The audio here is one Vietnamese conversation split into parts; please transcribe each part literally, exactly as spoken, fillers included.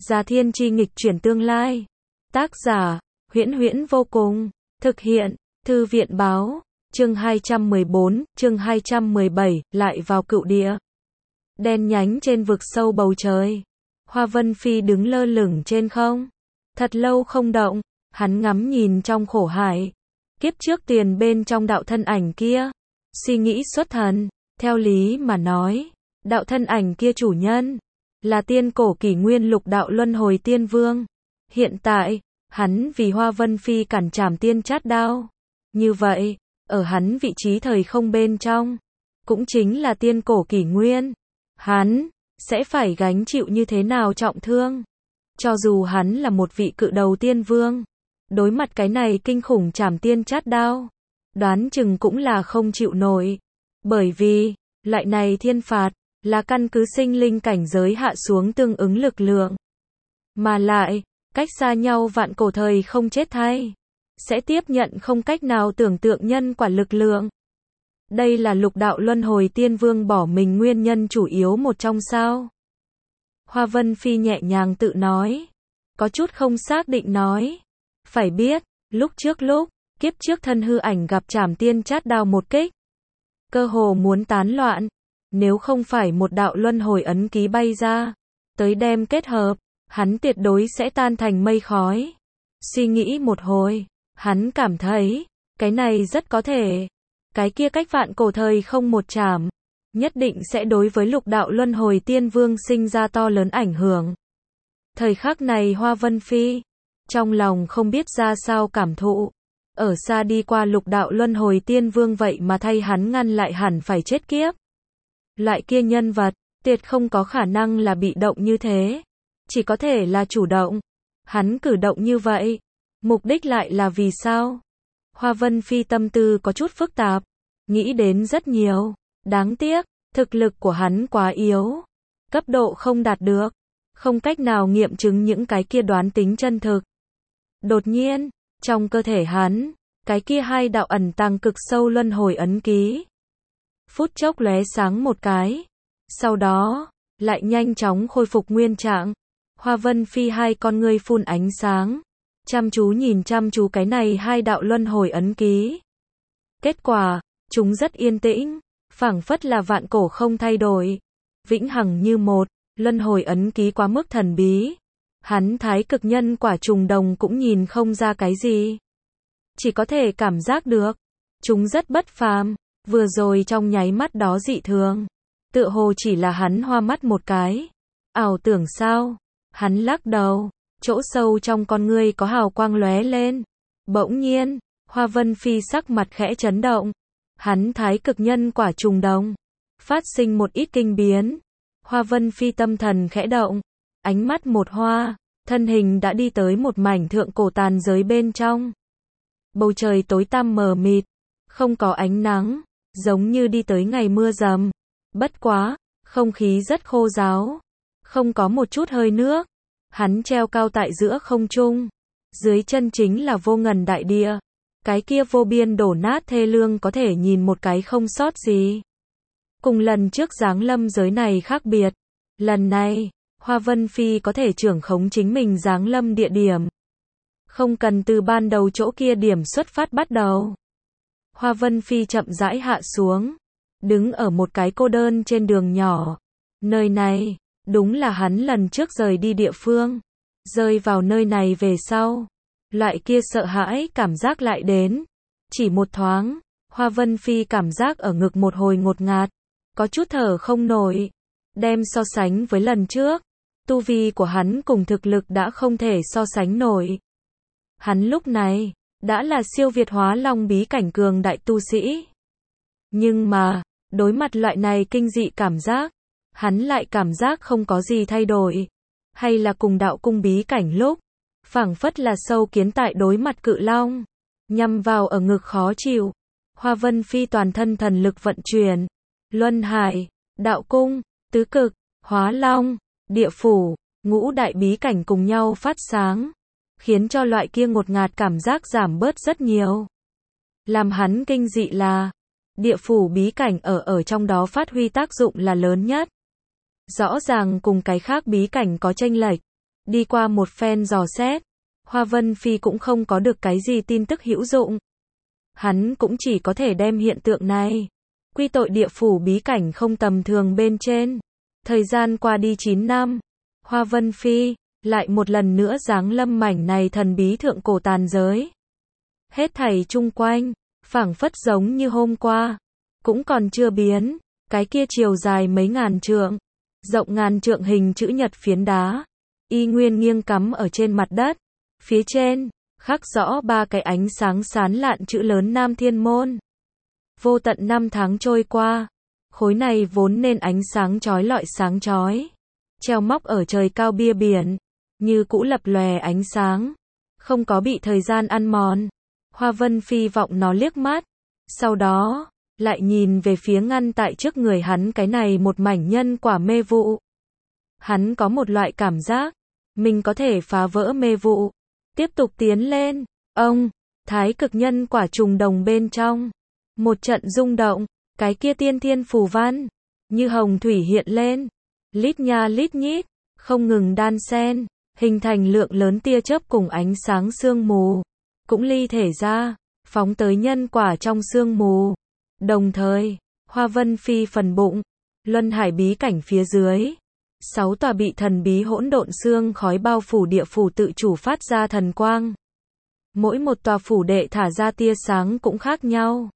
Già Thiên Chi nghịch chuyển tương lai. Tác giả, Huyễn Huyễn vô cùng. Thực hiện, Thư viện báo. Chương hai trăm mười bốn, chương hai trăm mười bảy, lại vào cựu địa. Đen nhánh trên vực sâu bầu trời. Hoa Vân Phi đứng lơ lửng trên không. Thật lâu không động, hắn ngắm nhìn trong khổ hải. Kiếp trước tiền bên trong đạo thân ảnh kia. Suy nghĩ xuất thần, theo lý mà nói, đạo thân ảnh kia chủ nhân là tiên cổ kỷ nguyên lục đạo luân hồi tiên vương. Hiện tại, hắn vì Hoa Vân Phi cản trảm tiên chát đao. Như vậy, ở hắn vị trí thời không bên trong, cũng chính là tiên cổ kỷ nguyên, hắn sẽ phải gánh chịu như thế nào trọng thương. Cho dù hắn là một vị cự đầu tiên vương, đối mặt cái này kinh khủng trảm tiên chát đao, đoán chừng cũng là không chịu nổi. Bởi vì, loại này thiên phạt, là căn cứ sinh linh cảnh giới hạ xuống tương ứng lực lượng. Mà lại, cách xa nhau vạn cổ thời không chết thay, sẽ tiếp nhận không cách nào tưởng tượng nhân quả lực lượng. Đây là lục đạo luân hồi tiên vương bỏ mình nguyên nhân chủ yếu một trong sao. Hoa Vân Phi nhẹ nhàng tự nói, có chút không xác định nói. Phải biết, lúc trước lúc, kiếp trước thân hư ảnh gặp trảm tiên chát đao một kích. Cơ hồ muốn tán loạn, nếu không phải một đạo luân hồi ấn ký bay ra, tới đem kết hợp, hắn tuyệt đối sẽ tan thành mây khói. Suy nghĩ một hồi, hắn cảm thấy, cái này rất có thể. Cái kia cách vạn cổ thời không một trảm, nhất định sẽ đối với lục đạo luân hồi tiên vương sinh ra to lớn ảnh hưởng. Thời khắc này Hoa Vân Phi, trong lòng không biết ra sao cảm thụ. Ở xa đi qua lục đạo luân hồi tiên vương vậy mà thay hắn ngăn lại hẳn phải chết kiếp. Loại kia nhân vật, tuyệt không có khả năng là bị động như thế. Chỉ có thể là chủ động. Hắn cử động như vậy, mục đích lại là vì sao? Hoa Vân Phi tâm tư có chút phức tạp, nghĩ đến rất nhiều. Đáng tiếc, thực lực của hắn quá yếu. Cấp độ không đạt được, không cách nào nghiệm chứng những cái kia đoán tính chân thực. Đột nhiên, trong cơ thể hắn, cái kia hai đạo ẩn tàng cực sâu luân hồi ấn ký. Phút chốc lóe sáng một cái. Sau đó, lại nhanh chóng khôi phục nguyên trạng. Hoa Vân Phi hai con ngươi phun ánh sáng. Chăm chú nhìn chăm chú cái này hai đạo luân hồi ấn ký. Kết quả, chúng rất yên tĩnh, phảng phất là vạn cổ không thay đổi. Vĩnh hằng như một, luân hồi ấn ký quá mức thần bí. Hắn thái cực nhân quả trùng đồng cũng nhìn không ra cái gì. Chỉ có thể cảm giác được, chúng rất bất phàm, vừa rồi trong nháy mắt đó dị thường. Tựa hồ chỉ là hắn hoa mắt một cái. Ảo tưởng sao? Hắn lắc đầu, chỗ sâu trong con ngươi có hào quang lóe lên. Bỗng nhiên, Hoa Vân Phi sắc mặt khẽ chấn động. Hắn thái cực nhân quả trùng đồng, phát sinh một ít kinh biến. Hoa Vân Phi tâm thần khẽ động, ánh mắt một hoa, thân hình đã đi tới một mảnh thượng cổ tàn giới bên trong. Bầu trời tối tăm mờ mịt, không có ánh nắng, giống như đi tới ngày mưa rầm. Bất quá, không khí rất khô ráo, không có một chút hơi nước. Hắn treo cao tại giữa không trung, dưới chân chính là vô ngần đại địa. Cái kia vô biên đổ nát thê lương có thể nhìn một cái không sót gì. Cùng lần trước giáng lâm giới này khác biệt. Lần này, Hoa Vân Phi có thể trưởng khống chính mình giáng lâm địa điểm. Không cần từ ban đầu chỗ kia điểm xuất phát bắt đầu. Hoa Vân Phi chậm rãi hạ xuống, đứng ở một cái cô đơn trên đường nhỏ. Nơi này, đúng là hắn lần trước rời đi địa phương. Rơi vào nơi này về sau, loại kia sợ hãi cảm giác lại đến. Chỉ một thoáng, Hoa Vân Phi cảm giác ở ngực một hồi ngột ngạt, có chút thở không nổi. Đem so sánh với lần trước, tu vi của hắn cùng thực lực đã không thể so sánh nổi. Hắn lúc này, đã là siêu việt hóa long bí cảnh cường đại tu sĩ. Nhưng mà, đối mặt loại này kinh dị cảm giác, hắn lại cảm giác không có gì thay đổi. Hay là cùng đạo cung bí cảnh lúc, phảng phất là sâu kiến tại đối mặt cự long, nhằm vào ở ngực khó chịu. Hoa Vân Phi toàn thân thần lực vận chuyển, luân hải, đạo cung, tứ cực, hóa long, địa phủ, ngũ đại bí cảnh cùng nhau phát sáng, khiến cho loại kia ngột ngạt cảm giác giảm bớt rất nhiều. Làm hắn kinh dị là, địa phủ bí cảnh ở ở trong đó phát huy tác dụng là lớn nhất. Rõ ràng cùng cái khác bí cảnh có chênh lệch, Đi qua một phen dò xét, Hoa Vân Phi cũng không có được cái gì tin tức hữu dụng. Hắn cũng chỉ có thể đem hiện tượng này quy tội địa phủ bí cảnh không tầm thường bên trên. Thời gian qua đi chín năm, Hoa Vân Phi lại một lần nữa giáng lâm mảnh này thần bí thượng cổ tàn giới. Hết thảy chung quanh, phảng phất giống như hôm qua, cũng còn chưa biến, cái kia chiều dài mấy ngàn trượng, rộng ngàn trượng hình chữ nhật phiến đá, y nguyên nghiêng cắm ở trên mặt đất, phía trên, khắc rõ ba cái ánh sáng sán lạn chữ lớn Nam Thiên Môn. Vô tận năm tháng trôi qua, khối này vốn nên ánh sáng chói lọi sáng chói, treo móc ở trời cao bia biển, như cũ lập lòe ánh sáng, không có bị thời gian ăn mòn. Hoa Vân Phi vọng nó liếc mắt, sau đó, lại nhìn về phía ngăn tại trước người hắn cái này một mảnh nhân quả mê vụ. Hắn có một loại cảm giác, mình có thể phá vỡ mê vụ, tiếp tục tiến lên. Ông, thái cực nhân quả trùng đồng bên trong, một trận rung động, cái kia tiên thiên phù văn, như hồng thủy hiện lên, lít nha lít nhít, không ngừng đan xen, hình thành lượng lớn tia chớp cùng ánh sáng sương mù, cũng ly thể ra, phóng tới nhân quả trong sương mù. Đồng thời, Hoa Vân Phi phần bụng, luân hải bí cảnh phía dưới, sáu tòa bị thần bí hỗn độn xương khói bao phủ địa phủ tự chủ phát ra thần quang. Mỗi một tòa phủ đệ thả ra tia sáng cũng khác nhau,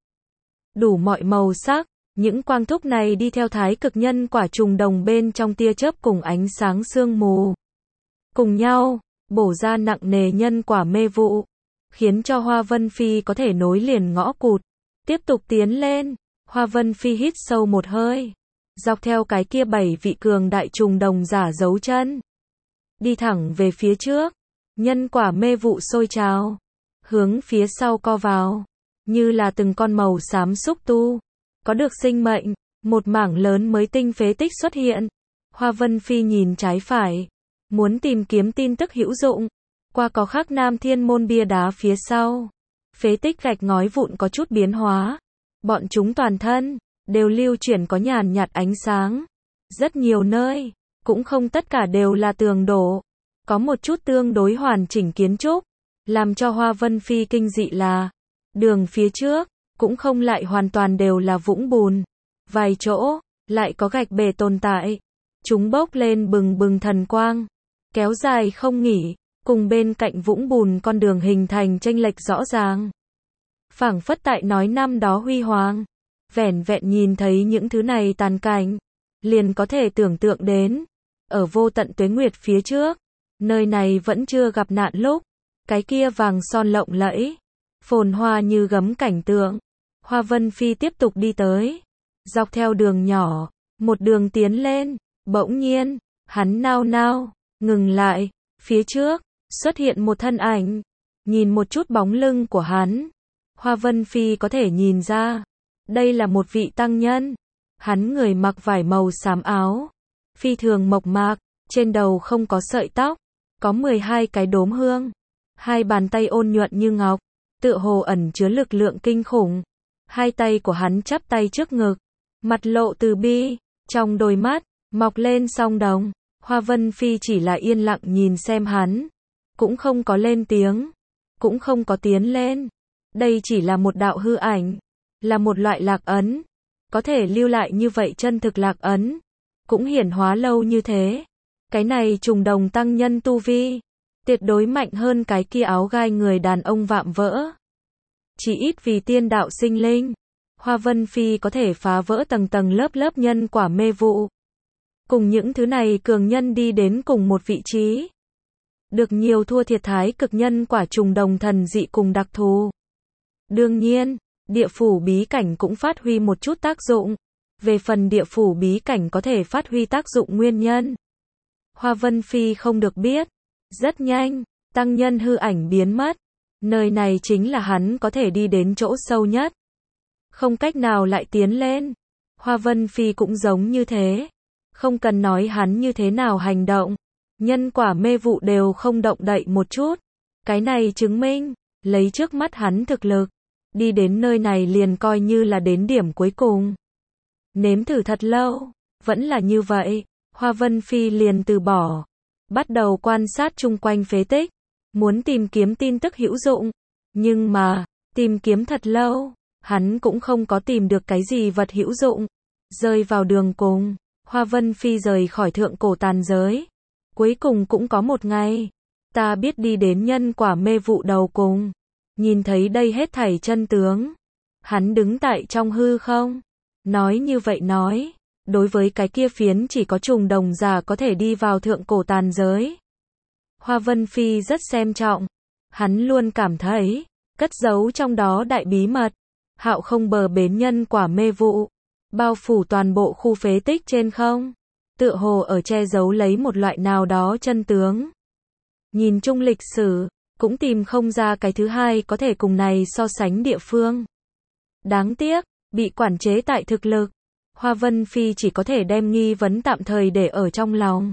đủ mọi màu sắc. Những quang thúc này đi theo thái cực nhân quả trùng đồng bên trong tia chớp cùng ánh sáng sương mù, cùng nhau bổ ra nặng nề nhân quả mê vụ, khiến cho Hoa Vân Phi có thể nối liền ngõ cụt, tiếp tục tiến lên. Hoa Vân Phi hít sâu một hơi, dọc theo cái kia bảy vị cường đại trùng đồng giả dấu chân, đi thẳng về phía trước. Nhân quả mê vụ sôi trào, hướng phía sau co vào, như là từng con màu xám xúc tu, có được sinh mệnh. Một mảng lớn mới tinh phế tích xuất hiện. Hoa Vân Phi nhìn trái phải, muốn tìm kiếm tin tức hữu dụng. Qua có khắc Nam Thiên Môn bia đá phía sau, phế tích gạch ngói vụn có chút biến hóa. Bọn chúng toàn thân đều lưu chuyển có nhàn nhạt ánh sáng. Rất nhiều nơi, cũng không tất cả đều là tường đổ, có một chút tương đối hoàn chỉnh kiến trúc. Làm cho Hoa Vân Phi kinh dị là, đường phía trước cũng không lại hoàn toàn đều là vũng bùn, vài chỗ lại có gạch bể tồn tại. Chúng bốc lên bừng bừng thần quang, kéo dài không nghỉ, cùng bên cạnh vũng bùn con đường hình thành chênh lệch rõ ràng. Phảng phất tại nói năm đó huy hoàng. Vẻn vẹn nhìn thấy những thứ này tàn cảnh, liền có thể tưởng tượng đến, ở vô tận tuế nguyệt phía trước, nơi này vẫn chưa gặp nạn lúc, cái kia vàng son lộng lẫy, phồn hoa như gấm cảnh tượng. Hoa Vân Phi tiếp tục đi tới, dọc theo đường nhỏ, một đường tiến lên. Bỗng nhiên, hắn nao nao, ngừng lại, phía trước xuất hiện một thân ảnh. Nhìn một chút bóng lưng của hắn, Hoa Vân Phi có thể nhìn ra, đây là một vị tăng nhân. Hắn người mặc vải màu xám áo, phi thường mộc mạc, trên đầu không có sợi tóc, có mười hai cái đốm hương, hai bàn tay ôn nhuận như ngọc, tựa hồ ẩn chứa lực lượng kinh khủng. Hai tay của hắn chắp tay trước ngực, mặt lộ từ bi, trong đôi mắt mọc lên song đồng. Hoa Vân Phi chỉ là yên lặng nhìn xem hắn, cũng không có lên tiếng, cũng không có tiến lên. Đây chỉ là một đạo hư ảnh, là một loại lạc ấn, có thể lưu lại như vậy chân thực lạc ấn, cũng hiển hóa lâu như thế. Cái này trùng đồng tăng nhân tu vi, tuyệt đối mạnh hơn cái kia áo gai người đàn ông vạm vỡ. Chỉ ít vì tiên đạo sinh linh, Hoa Vân Phi có thể phá vỡ tầng tầng lớp lớp nhân quả mê vụ, cùng những thứ này cường nhân đi đến cùng một vị trí. Được nhiều thua thiệt thái cực nhân quả trùng đồng thần dị cùng đặc thù. Đương nhiên, địa phủ bí cảnh cũng phát huy một chút tác dụng. Về phần địa phủ bí cảnh có thể phát huy tác dụng nguyên nhân, Hoa Vân Phi không được biết. Rất nhanh, tăng nhân hư ảnh biến mất. Nơi này chính là hắn có thể đi đến chỗ sâu nhất, không cách nào lại tiến lên. Hoa Vân Phi cũng giống như thế, không cần nói hắn như thế nào hành động, nhân quả mê vụ đều không động đậy một chút. Cái này chứng minh, lấy trước mắt hắn thực lực, đi đến nơi này liền coi như là đến điểm cuối cùng. Nếm thử thật lâu, vẫn là như vậy, Hoa Vân Phi liền từ bỏ. bắt đầu quan sát chung quanh phế tích, muốn tìm kiếm tin tức hữu dụng. Nhưng mà, tìm kiếm thật lâu, hắn cũng không có tìm được cái gì vật hữu dụng. Rơi vào đường cùng, Hoa Vân Phi rời khỏi thượng cổ tàn giới. Cuối cùng cũng có một ngày, ta biết đi đến nhân quả mê vụ đầu cùng, nhìn thấy đây hết thảy chân tướng. Hắn đứng tại trong hư không, nói như vậy nói, đối với cái kia phiến chỉ có trùng đồng giả có thể đi vào thượng cổ tàn giới. Hoa Vân Phi rất xem trọng, hắn luôn cảm thấy, cất giấu trong đó đại bí mật, hạo không bờ bến nhân quả mê vụ, bao phủ toàn bộ khu phế tích trên không, tựa hồ ở che giấu lấy một loại nào đó chân tướng. Nhìn chung lịch sử, cũng tìm không ra cái thứ hai có thể cùng này so sánh địa phương. Đáng tiếc, bị quản chế tại thực lực, Hoa Vân Phi chỉ có thể đem nghi vấn tạm thời để ở trong lòng.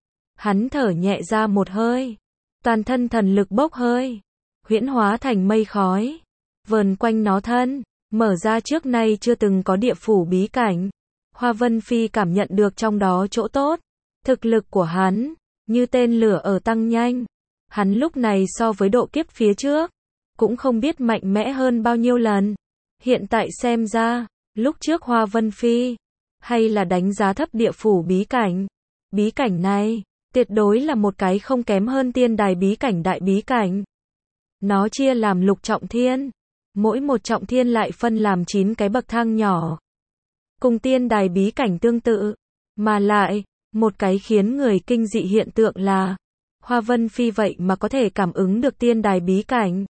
Hắn thở nhẹ ra một hơi, toàn thân thần lực bốc hơi, huyễn hóa thành mây khói, vờn quanh nó thân, mở ra trước nay chưa từng có địa phủ bí cảnh. Hoa Vân Phi cảm nhận được trong đó chỗ tốt, thực lực của hắn, như tên lửa ở tăng nhanh. Hắn lúc này so với độ kiếp phía trước, cũng không biết mạnh mẽ hơn bao nhiêu lần. Hiện tại xem ra, lúc trước Hoa Vân Phi, hay là đánh giá thấp địa phủ bí cảnh. Bí cảnh này, tuyệt đối là một cái không kém hơn tiên đài bí cảnh đại bí cảnh. Nó chia làm lục trọng thiên, mỗi một trọng thiên lại phân làm chín cái bậc thang nhỏ. Cùng tiên đài bí cảnh tương tự, mà lại, một cái khiến người kinh dị hiện tượng là, Hoa Vân Phi vậy mà có thể cảm ứng được tiên đài bí cảnh.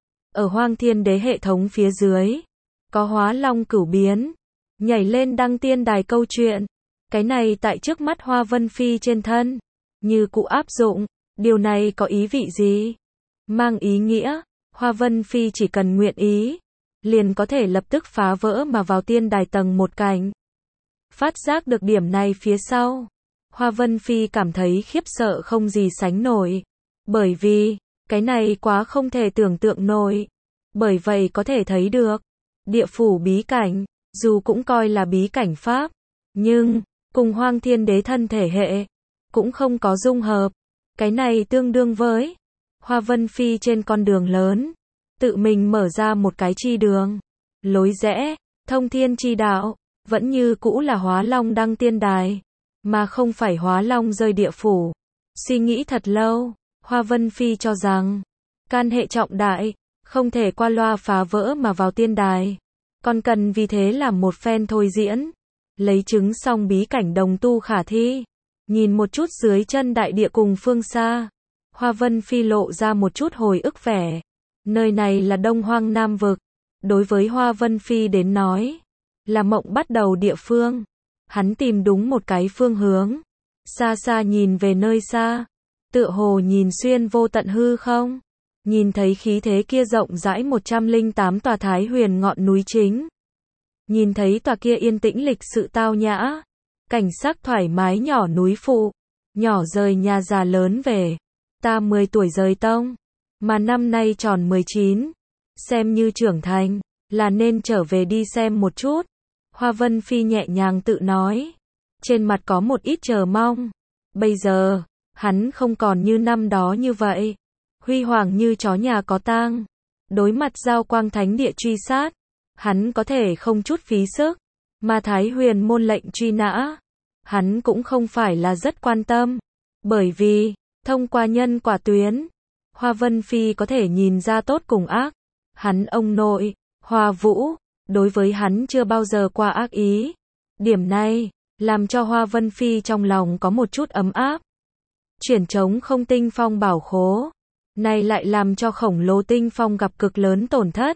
Ở Hoang Thiên Đế hệ thống phía dưới, có Hóa Long Cửu Biến, nhảy lên đăng tiên đài câu chuyện. Cái này tại trước mắt Hoa Vân Phi trên thân, như cụ áp dụng, điều này có ý vị gì? Mang ý nghĩa, Hoa Vân Phi chỉ cần nguyện ý, liền có thể lập tức phá vỡ mà vào tiên đài tầng một cảnh. Phát giác được điểm này phía sau, Hoa Vân Phi cảm thấy khiếp sợ không gì sánh nổi. Bởi vì, cái này quá không thể tưởng tượng nổi. Bởi vậy có thể thấy được, địa phủ bí cảnh, dù cũng coi là bí cảnh pháp, nhưng, cùng Hoang Thiên Đế thân thể hệ, cũng không có dung hợp. Cái này tương đương với, Hoa Vân Phi trên con đường lớn, tự mình mở ra một cái chi đường, lối rẽ, thông thiên chi đạo, vẫn như cũ là Hóa Long đăng tiên đài, mà không phải Hóa Long rơi địa phủ. Suy nghĩ thật lâu, Hoa Vân Phi cho rằng, can hệ trọng đại, không thể qua loa phá vỡ mà vào tiên đài, còn cần vì thế làm một phen thôi diễn, lấy chứng xong bí cảnh đồng tu khả thi. Nhìn một chút dưới chân đại địa cùng phương xa, Hoa Vân Phi lộ ra một chút hồi ức vẻ. Nơi này là Đông Hoang Nam Vực, đối với Hoa Vân Phi đến nói, là mộng bắt đầu địa phương. Hắn tìm đúng một cái phương hướng, xa xa nhìn về nơi xa, tựa hồ nhìn xuyên vô tận hư không, nhìn thấy khí thế kia rộng rãi một trăm lẻ tám tòa Thái Huyền ngọn núi chính. Nhìn thấy tòa kia yên tĩnh lịch sự tao nhã, cảnh sắc thoải mái nhỏ núi phụ, nhỏ rời nhà già lớn về. Ta mười tuổi rời tông, mà năm nay tròn mười chín, xem như trưởng thành, là nên trở về đi xem một chút. Hoa Vân Phi nhẹ nhàng tự nói, trên mặt có một ít chờ mong. Bây giờ, hắn không còn như năm đó như vậy, huy hoàng như chó nhà có tang. Đối mặt giao quang thánh địa truy sát, hắn có thể không chút phí sức, mà Thái Huyền môn lệnh truy nã, hắn cũng không phải là rất quan tâm, bởi vì, thông qua nhân quả tuyến, Hoa Vân Phi có thể nhìn ra tốt cùng ác. Hắn ông nội, Hoa Vũ, đối với hắn chưa bao giờ qua ác ý. Điểm này, làm cho Hoa Vân Phi trong lòng có một chút ấm áp. Chuyển trống không tinh phong bảo khố, này lại làm cho khổng lồ tinh phong gặp cực lớn tổn thất.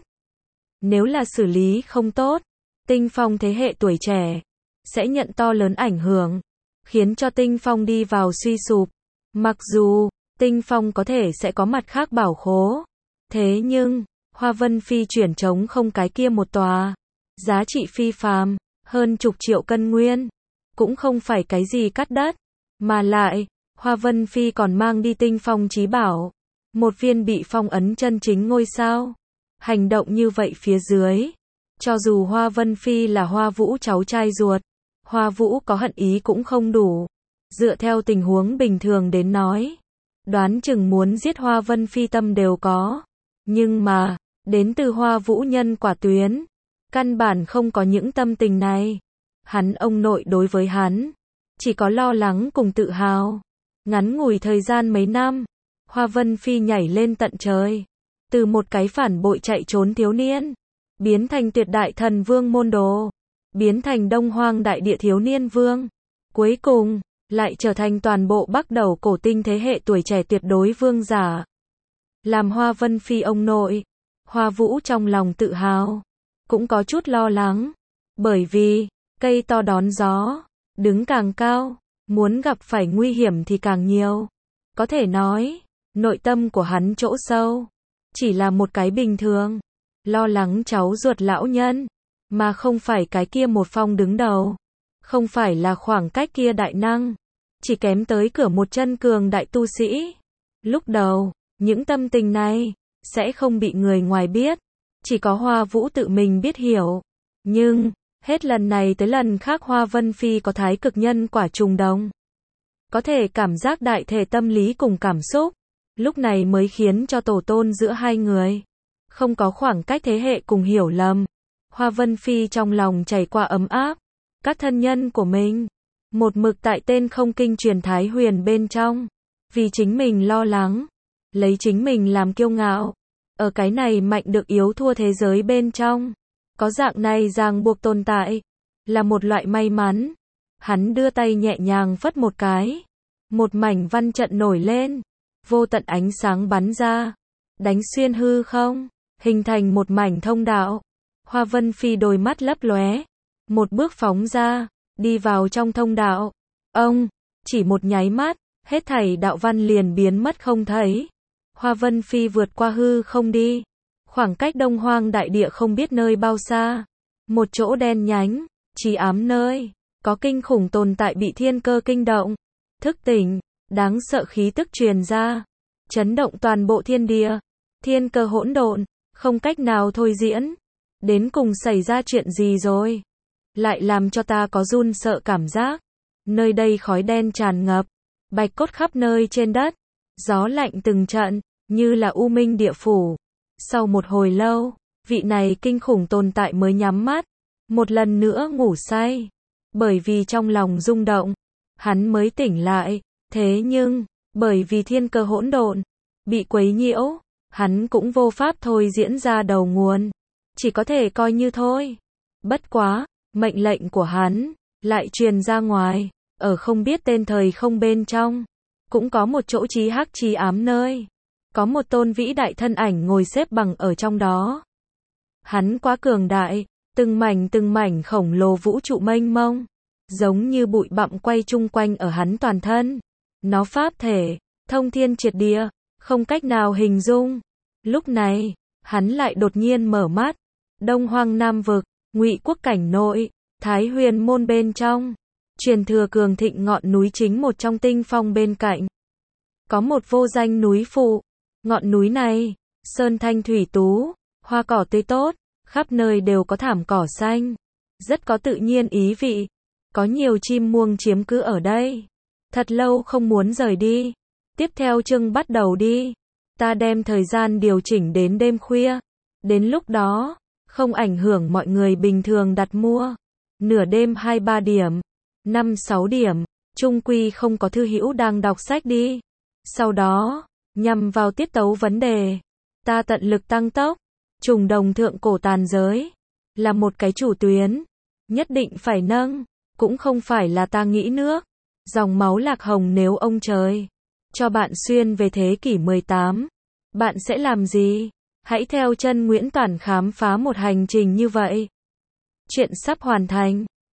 Nếu là xử lý không tốt, tinh phong thế hệ tuổi trẻ, sẽ nhận to lớn ảnh hưởng, khiến cho tinh phong đi vào suy sụp. Mặc dù, tinh phong có thể sẽ có mặt khác bảo khố, thế nhưng, Hoa Vân Phi chuyển trống không cái kia một tòa, giá trị phi phàm, hơn chục triệu cân nguyên, cũng không phải cái gì cắt đất, mà lại, Hoa Vân Phi còn mang đi tinh phong chí bảo, một viên bị phong ấn chân chính ngôi sao. Hành động như vậy phía dưới, cho dù Hoa Vân Phi là Hoa Vũ cháu trai ruột, Hoa Vũ có hận ý cũng không đủ. Dựa theo tình huống bình thường đến nói, đoán chừng muốn giết Hoa Vân Phi tâm đều có. Nhưng mà, đến từ Hoa Vũ nhân quả tuyến, căn bản không có những tâm tình này. Hắn ông nội đối với hắn, chỉ có lo lắng cùng tự hào. Ngắn ngủi thời gian mấy năm, Hoa Vân Phi nhảy lên tận trời. Từ một cái phản bội chạy trốn thiếu niên, biến thành tuyệt đại thần vương môn đồ, biến thành đông hoang đại địa thiếu niên vương. Cuối cùng, lại trở thành toàn bộ Bắc Đầu cổ tinh thế hệ tuổi trẻ tuyệt đối vương giả. Làm Hoa Vân Phi ông nội, Hoa Vũ trong lòng tự hào, cũng có chút lo lắng. Bởi vì, cây to đón gió, đứng càng cao, muốn gặp phải nguy hiểm thì càng nhiều. Có thể nói, nội tâm của hắn chỗ sâu, chỉ là một cái bình thường, lo lắng cháu ruột lão nhân, mà không phải cái kia một phong đứng đầu. Không phải là khoảng cách kia đại năng, chỉ kém tới cửa một chân cường đại tu sĩ. Lúc đầu, những tâm tình này, sẽ không bị người ngoài biết, chỉ có Hoa Vũ tự mình biết hiểu. Nhưng, hết lần này tới lần khác Hoa Vân Phi có thái cực nhân quả trùng đồng. Có thể cảm giác đại thể tâm lý cùng cảm xúc, lúc này mới khiến cho tổ tôn giữa hai người không có khoảng cách thế hệ cùng hiểu lầm. Hoa Vân Phi trong lòng chảy qua ấm áp. Các thân nhân của mình, một mực tại tên không kinh truyền Thái Huyền bên trong, vì chính mình lo lắng, lấy chính mình làm kiêu ngạo. Ở cái này mạnh được yếu thua thế giới bên trong, có dạng này ràng buộc tồn tại, là một loại may mắn. Hắn đưa tay nhẹ nhàng phất một cái, một mảnh văn trận nổi lên, vô tận ánh sáng bắn ra, đánh xuyên hư không, hình thành một mảnh thông đạo. Hoa Vân Phi đôi mắt lấp lóe, một bước phóng ra, đi vào trong thông đạo. Ông, chỉ một nháy mắt, hết thảy đạo văn liền biến mất không thấy. Hoa Vân Phi vượt qua hư không đi, khoảng cách Đông Hoang đại địa không biết nơi bao xa, một chỗ đen nhánh, trì ám nơi, có kinh khủng tồn tại bị thiên cơ kinh động, thức tỉnh, đáng sợ khí tức truyền ra, chấn động toàn bộ thiên địa. Thiên cơ hỗn độn, không cách nào thôi diễn. Đến cùng xảy ra chuyện gì rồi? Lại làm cho ta có run sợ cảm giác. Nơi đây khói đen tràn ngập, bạch cốt khắp nơi trên đất, gió lạnh từng trận, như là u minh địa phủ. Sau một hồi lâu, vị này kinh khủng tồn tại mới nhắm mắt, một lần nữa ngủ say. Bởi vì trong lòng rung động, hắn mới tỉnh lại. Thế nhưng, bởi vì thiên cơ hỗn độn, bị quấy nhiễu, hắn cũng vô pháp thôi diễn ra đầu nguồn. Chỉ có thể coi như thôi. Bất quá, mệnh lệnh của hắn lại truyền ra ngoài, ở không biết tên thời không bên trong, cũng có một chỗ chí hắc chí ám nơi, có một tôn vĩ đại thân ảnh ngồi xếp bằng ở trong đó. Hắn quá cường đại, từng mảnh từng mảnh khổng lồ vũ trụ mênh mông, giống như bụi bặm quay chung quanh ở hắn toàn thân. Nó pháp thể, thông thiên triệt địa, không cách nào hình dung. Lúc này, hắn lại đột nhiên mở mắt. Đông Hoang Nam vực, Ngụy quốc cảnh nội, Thái Huyền môn bên trong, truyền thừa cường thịnh ngọn núi chính một trong tinh phong bên cạnh. Có một vô danh núi phụ, ngọn núi này, sơn thanh thủy tú, hoa cỏ tươi tốt, khắp nơi đều có thảm cỏ xanh, rất có tự nhiên ý vị, có nhiều chim muông chiếm cứ ở đây. Thật lâu không muốn rời đi. Tiếp theo chương bắt đầu đi. Ta đem thời gian điều chỉnh đến đêm khuya. Đến lúc đó, không ảnh hưởng mọi người bình thường đặt mua. Nửa đêm hai ba điểm, năm sáu điểm, chung quy không có thư hữu đang đọc sách đi. Sau đó, nhằm vào tiết tấu vấn đề, ta tận lực tăng tốc. Trùng đồng thượng cổ tàn giới, là một cái chủ tuyến, nhất định phải nâng, cũng không phải là ta nghĩ nước. Dòng máu lạc hồng nếu ông trời cho bạn xuyên về thế kỷ mười tám, bạn sẽ làm gì? Hãy theo chân Nguyễn Toản khám phá một hành trình như vậy. Chuyện sắp hoàn thành.